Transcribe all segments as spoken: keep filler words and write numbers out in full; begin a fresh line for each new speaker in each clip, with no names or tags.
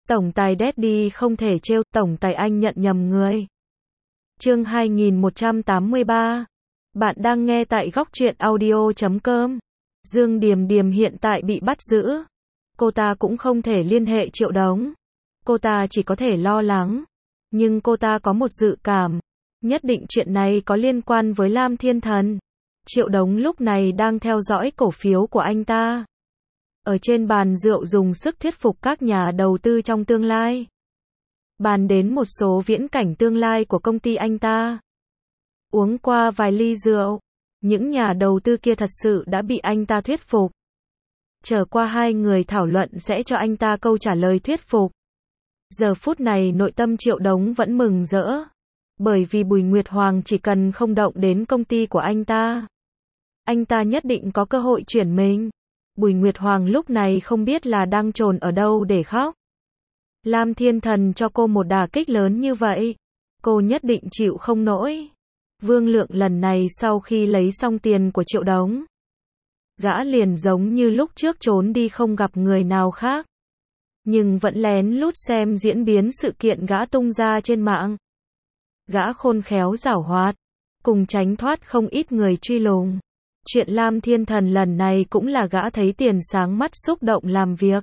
Tổng tài Daddy không thể trêu, tổng tài anh nhận nhầm người. Chương hai nghìn một trăm tám mươi ba. Bạn đang nghe tại góc truyện audio chấm com. Dương Điềm Điềm hiện tại bị bắt giữ. Cô ta cũng không thể liên hệ Triệu Đống. Cô ta chỉ có thể lo lắng. Nhưng cô ta có một dự cảm. Nhất định chuyện này có liên quan với Lam Thiên Thần. Triệu Đống lúc này đang theo dõi cổ phiếu của anh ta. Ở trên bàn rượu dùng sức thuyết phục các nhà đầu tư trong tương lai. Bàn đến một số viễn cảnh tương lai của công ty anh ta. Uống qua vài ly rượu, những nhà đầu tư kia thật sự đã bị anh ta thuyết phục. Chờ qua hai người thảo luận sẽ cho anh ta câu trả lời thuyết phục. Giờ phút này nội tâm Triệu Đống vẫn mừng rỡ. Bởi vì Bùi Nguyệt Hoàng chỉ cần không động đến công ty của anh ta, anh ta nhất định có cơ hội chuyển mình. Bùi Nguyệt Hoàng lúc này không biết là đang chồn ở đâu để khóc. Lam Thiên Thần cho cô một đả kích lớn như vậy, cô nhất định chịu không nổi. Vương Lượng lần này sau khi lấy xong tiền của Triệu Đống, gã liền giống như lúc trước trốn đi không gặp người nào khác. Nhưng vẫn lén lút xem diễn biến sự kiện gã tung ra trên mạng. Gã khôn khéo giảo hoạt, cùng tránh thoát không ít người truy lùng. Chuyện Lam Thiên Thần lần này cũng là gã thấy tiền sáng mắt xúc động làm việc.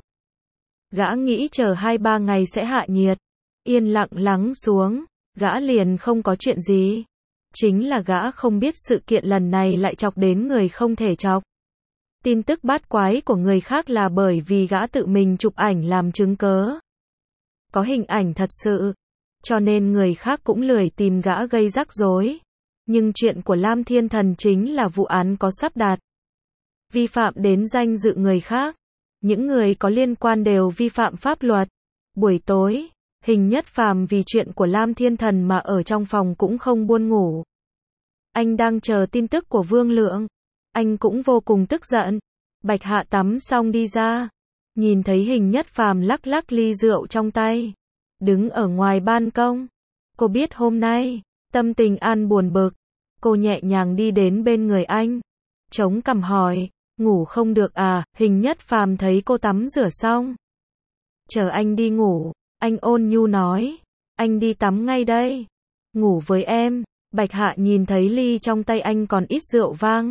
Gã nghĩ chờ hai ba ngày sẽ hạ nhiệt, yên lặng lắng xuống, gã liền không có chuyện gì. Chính là gã không biết sự kiện lần này lại chọc đến người không thể chọc. Tin tức bát quái của người khác là bởi vì gã tự mình chụp ảnh làm chứng cớ. Có hình ảnh thật sự, cho nên người khác cũng lười tìm gã gây rắc rối. Nhưng chuyện của Lam Thiên Thần chính là vụ án có sắp đạt. Vi phạm đến danh dự người khác. Những người có liên quan đều vi phạm pháp luật. Buổi tối, Hình Nhất Phàm vì chuyện của Lam Thiên Thần mà ở trong phòng cũng không buồn ngủ. Anh đang chờ tin tức của Vương Lượng. Anh cũng vô cùng tức giận. Bạch Hạ tắm xong đi ra. Nhìn thấy Hình Nhất Phàm lắc lắc ly rượu trong tay. Đứng ở ngoài ban công. Cô biết hôm nay tâm tình an buồn bực. Cô nhẹ nhàng đi đến bên người anh. Chống cằm hỏi, ngủ không được à? Hình Nhất Phàm thấy cô tắm rửa xong. Chờ anh đi ngủ, anh ôn nhu nói. Anh đi tắm ngay đây. Ngủ với em. Bạch Hạ nhìn thấy ly trong tay anh còn ít rượu vang.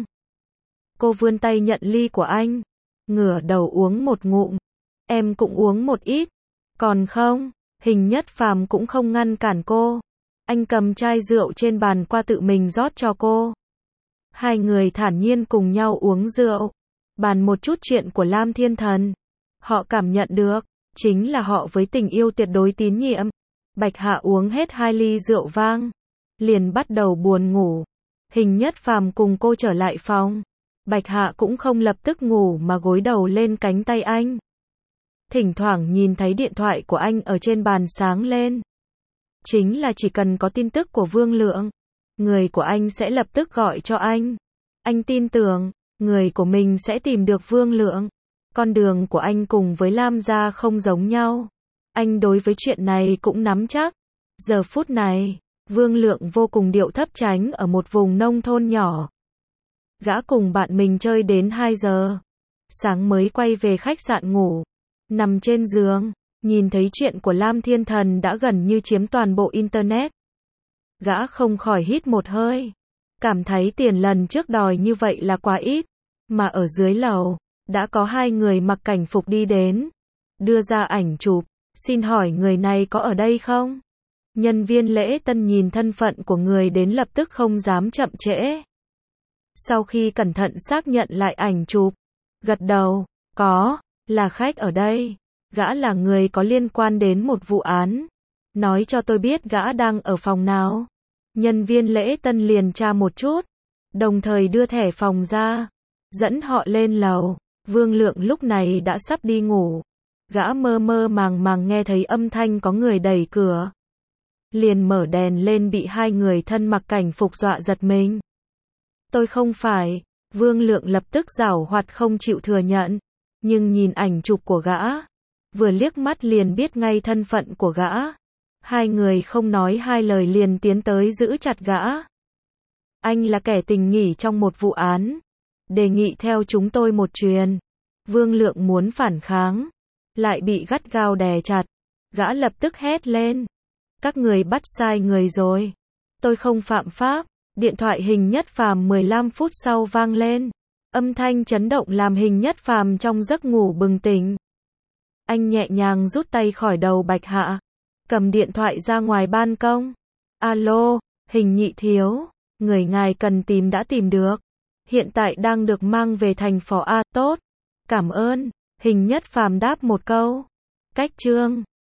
Cô vươn tay nhận ly của anh. Ngửa đầu uống một ngụm. Em cũng uống một ít. Còn không? Hình Nhất Phàm cũng không ngăn cản cô. Anh cầm chai rượu trên bàn qua tự mình rót cho cô. Hai người thản nhiên cùng nhau uống rượu. Bàn một chút chuyện của Lam Thiên Thần. Họ cảm nhận được, chính là họ với tình yêu tuyệt đối tín nhiệm. Bạch Hạ uống hết hai ly rượu vang. Liền bắt đầu buồn ngủ. Hình Nhất Phàm cùng cô trở lại phòng. Bạch Hạ cũng không lập tức ngủ mà gối đầu lên cánh tay anh. Thỉnh thoảng nhìn thấy điện thoại của anh ở trên bàn sáng lên. Chính là chỉ cần có tin tức của Vương Lượng, người của anh sẽ lập tức gọi cho anh. Anh tin tưởng, người của mình sẽ tìm được Vương Lượng. Con đường của anh cùng với Lam gia không giống nhau. Anh đối với chuyện này cũng nắm chắc. Giờ phút này, Vương Lượng vô cùng điệu thấp tránh ở một vùng nông thôn nhỏ. Gã cùng bạn mình chơi đến hai giờ. Sáng mới quay về khách sạn ngủ. Nằm trên giường. Nhìn thấy chuyện của Lam Thiên Thần đã gần như chiếm toàn bộ Internet. Gã không khỏi hít một hơi. Cảm thấy tiền lần trước đòi như vậy là quá ít. Mà ở dưới lầu, đã có hai người mặc cảnh phục đi đến. Đưa ra ảnh chụp. Xin hỏi người này có ở đây không? Nhân viên lễ tân nhìn thân phận của người đến lập tức không dám chậm trễ. Sau khi cẩn thận xác nhận lại ảnh chụp. Gật đầu. Có, là khách ở đây. Gã là người có liên quan đến một vụ án. Nói cho tôi biết gã đang ở phòng nào. Nhân viên lễ tân liền tra một chút. Đồng thời đưa thẻ phòng ra. Dẫn họ lên lầu. Vương Lượng lúc này đã sắp đi ngủ. Gã mơ mơ màng màng nghe thấy âm thanh có người đẩy cửa. Liền mở đèn lên bị hai người thân mặc cảnh phục dọa giật mình. Tôi không phải. Vương Lượng lập tức giảo hoạt không chịu thừa nhận. Nhưng nhìn ảnh chụp của gã. Vừa liếc mắt liền biết ngay thân phận của gã. Hai người không nói hai lời liền tiến tới giữ chặt gã. Anh là kẻ tình nghỉ trong một vụ án. Đề nghị theo chúng tôi một truyền. Vương Lượng muốn phản kháng. Lại bị gắt gao đè chặt. Gã lập tức hét lên. Các người bắt sai người rồi. Tôi không phạm pháp. Điện thoại Hình Nhất Phàm mười lăm phút sau vang lên. Âm thanh chấn động làm Hình Nhất Phàm trong giấc ngủ bừng tỉnh. Anh nhẹ nhàng rút tay khỏi đầu Bạch Hạ. Cầm điện thoại ra ngoài ban công. Alo, Hình nhị thiếu. Người ngài cần tìm đã tìm được. Hiện tại đang được mang về thành phố A. Tốt. Cảm ơn. Hình Nhất Phàm đáp một câu. Cách chương